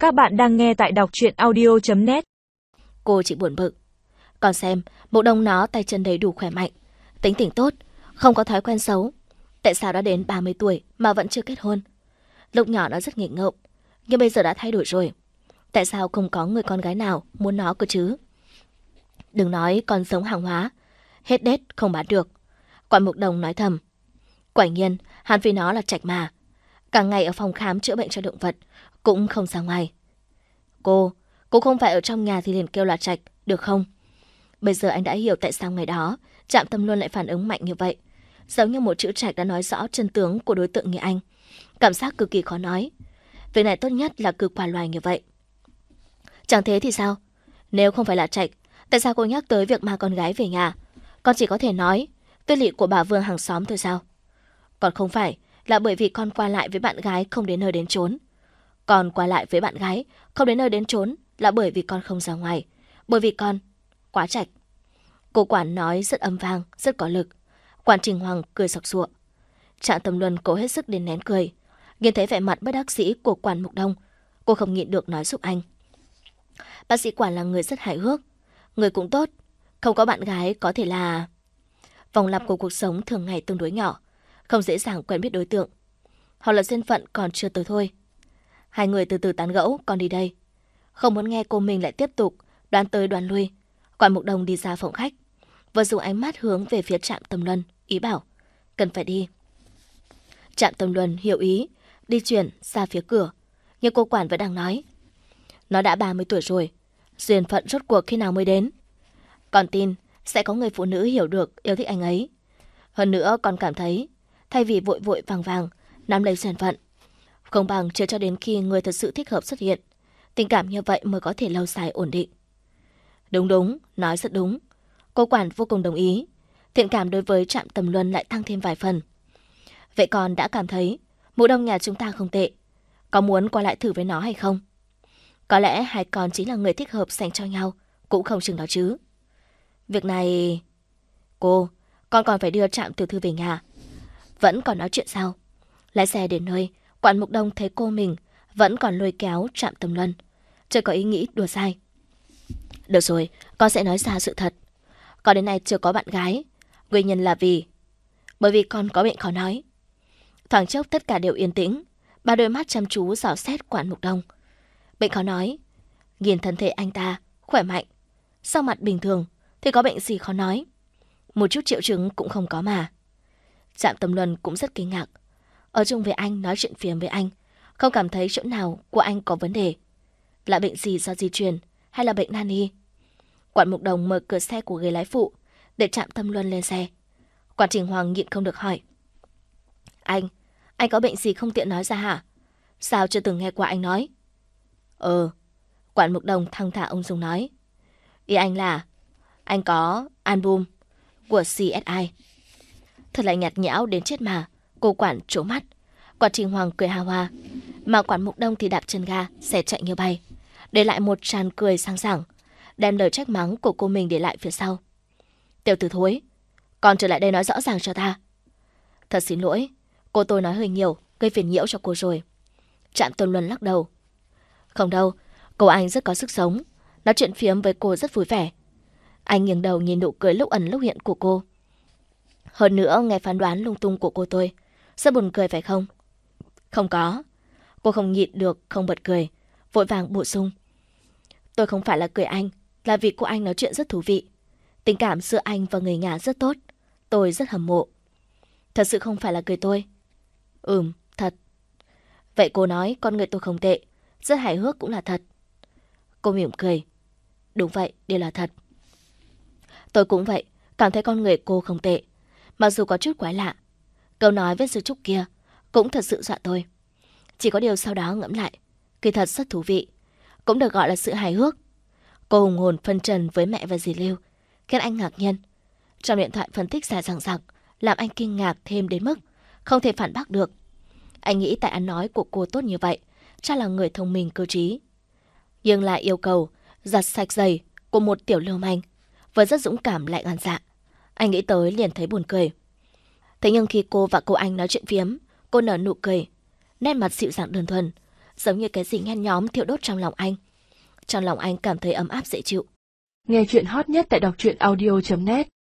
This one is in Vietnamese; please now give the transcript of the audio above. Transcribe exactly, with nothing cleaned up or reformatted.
Các bạn đang nghe tại đọc truyện audio chấm net. Cô chỉ buồn bực. Còn xem, Mộ Đông nó tay chân đầy đủ khỏe mạnh, tính tình tốt, không có thói quen xấu. Tại sao đã đến ba mươi tuổi mà vẫn chưa kết hôn? Lúc nhỏ nó rất nghịch ngợm, nhưng bây giờ đã thay đổi rồi. Tại sao không có người con gái nào muốn nó cơ chứ? Đừng nói con giống hàng hóa, hết đét không bán được. Quản Mục Đồng nói thầm. Quả nhiên, hắn vì nó là trạch mà. Cả ngày ở phòng khám chữa bệnh cho động vật, cũng không ra ngoài. Cô, cô không phải ở trong nhà thì liền kêu là trạch, được không? Bây giờ anh đã hiểu tại sao ngày đó Trạm Tâm Luân lại phản ứng mạnh như vậy. Giống như một chữ trạch đã nói rõ chân tướng của đối tượng như anh. Cảm giác cực kỳ khó nói. Việc này tốt nhất là cứ qua loài như vậy. Chẳng thế thì sao? Nếu không phải là trạch, tại sao cô nhắc tới việc mang con gái về nhà? Con chỉ có thể nói tư lị của bà Vương hàng xóm thôi sao? Còn không phải là bởi vì con qua lại với bạn gái không đến nơi đến chốn. Con qua lại với bạn gái không đến nơi đến chốn là bởi vì con không ra ngoài. Bởi vì con quá trạch. Cô quản nói rất âm vang, rất có lực. Quản Trình Hoàng cười sặc sụa. Trạm Tâm Luân cố hết sức để nén cười. Nhìn thấy vẻ mặt bất đắc dĩ của Quản Mục Đông, cô không nhịn được nói giúp anh. Bác sĩ Quản là người rất hài hước, người cũng tốt, không có bạn gái có thể là... Vòng lặp của cuộc sống thường ngày tương đối nhỏ, không dễ dàng quen biết đối tượng. Hoặc là duyên phận còn chưa tới thôi. Hai người từ từ tán gẫu, còn đi đây. Không muốn nghe cô mình lại tiếp tục đoán tới đoán lui. Quản Mục Đồng đi ra phòng khách, vừa dùng ánh mắt hướng về phía Trạm Tâm Luân, ý bảo cần phải đi. Trạm Tâm Luân hiểu ý, đi chuyển ra phía cửa, nhưng cô quản vẫn đang nói. Nó đã ba mươi tuổi rồi, duyên phận rốt cuộc khi nào mới đến? Con tin sẽ có người phụ nữ hiểu được yêu thích anh ấy. Hơn nữa con cảm thấy, thay vì vội vội vàng vàng nắm lấy duyên phận, không bằng chờ cho đến khi người thật sự thích hợp xuất hiện. Tình cảm như vậy mới có thể lâu dài ổn định. Đúng đúng, nói rất đúng. Cô quản vô cùng đồng ý. Thiện cảm đối với Trạm Tâm Luân lại tăng thêm vài phần. Vậy con đã cảm thấy Mộ Đông nhà chúng ta không tệ. Có muốn qua lại thử với nó hay không? Có lẽ hai con chính là người thích hợp dành cho nhau, cũng không chừng đó chứ. Việc này... Cô, con còn phải đưa Trạm Tiểu Thư về nhà. Vẫn còn nói chuyện sao? Lái xe đến nơi, Quản Mục Đông thấy cô mình vẫn còn lôi kéo Trạm Tâm Luân, chưa có ý nghĩ đùa dai. Được rồi, con sẽ nói ra sự thật. Con đến nay chưa có bạn gái. Nguyên nhân là vì... Bởi vì con có bệnh khó nói. Thoáng chốc tất cả đều yên tĩnh. Ba đôi mắt chăm chú dò xét Quản Mục Đông. Bệnh khó nói. Nhìn thân thể anh ta, khỏe mạnh. Sau mặt bình thường thì có bệnh gì khó nói. Một chút triệu chứng cũng không có mà. Trạm Tâm Luân cũng rất kinh ngạc. Ở chung với anh, nói chuyện phiếm với anh, không cảm thấy chỗ nào của anh có vấn đề. Là bệnh gì do di truyền hay là bệnh nan y? Quản Mục Đồng mở cửa xe của ghế lái phụ để Trạm Tâm Luân lên xe. Quản Trình Hoàng nhịn không được hỏi. Anh, anh có bệnh gì không tiện nói ra hả? Sao chưa từng nghe qua anh nói? Ờ, Quản Mục Đồng thong thả ung dung nói. Ý anh là anh có album của xê ét i. Thật là nhạt nhẽo đến chết mà. Cô quản trố mắt. Quản Trình Hoàng cười ha hoa, mà Quản Mục Đông thì đạp chân ga, xe chạy như bay, để lại một tràn cười sang sảng, đem lời trách mắng của cô mình để lại phía sau. Tiểu tử thối, con trở lại đây nói rõ ràng cho ta. Thật xin lỗi, cô tôi nói hơi nhiều, gây phiền nhiễu cho cô rồi. Trạm Tâm Luân lắc đầu. Không đâu, cô anh rất có sức sống, nói chuyện phiếm với cô rất vui vẻ. Anh nghiêng đầu nhìn nụ cười lúc ẩn lúc hiện của cô. Hơn nữa nghe phán đoán lung tung của cô tôi, rất buồn cười phải không? Không có. Cô không nhịn được không bật cười, vội vàng bổ sung. Tôi không phải là cười anh, là vì cô anh nói chuyện rất thú vị. Tình cảm giữa anh và người nhà rất tốt, tôi rất hâm mộ. Thật sự không phải là cười tôi. Ừm, thật. Vậy cô nói con người tôi không tệ, rất hài hước cũng là thật. Cô mỉm cười. Đúng vậy, đều là thật. Tôi cũng vậy, cảm thấy con người cô không tệ, mặc dù có chút quái lạ. Câu nói với sư trúc kia cũng thật sự dọa tôi. Chỉ có điều sau đó ngẫm lại, kỳ thật rất thú vị, cũng được gọi là sự hài hước. Cô hùng hồn phân trần với mẹ và dì Lưu, khiến anh ngạc nhiên. Trong điện thoại phân tích dài dằng dặc, làm anh kinh ngạc thêm đến mức không thể phản bác được. Anh nghĩ tại ăn nói của cô tốt như vậy, chắc là người thông minh cơ trí. Nhưng lại yêu cầu giặt sạch giày của một tiểu lưu manh, vừa rất dũng cảm lại gan dạ. Anh nghĩ tới liền thấy buồn cười. Thế nhưng khi cô và cô anh nói chuyện phiếm, cô nở nụ cười, nét mặt dịu dàng đơn thuần, giống như cái gì nhen nhóm thiêu đốt trong lòng anh. Trong lòng anh cảm thấy ấm áp dễ chịu. Nghe chuyện hot nhất tại đọc truyện audio chấm net.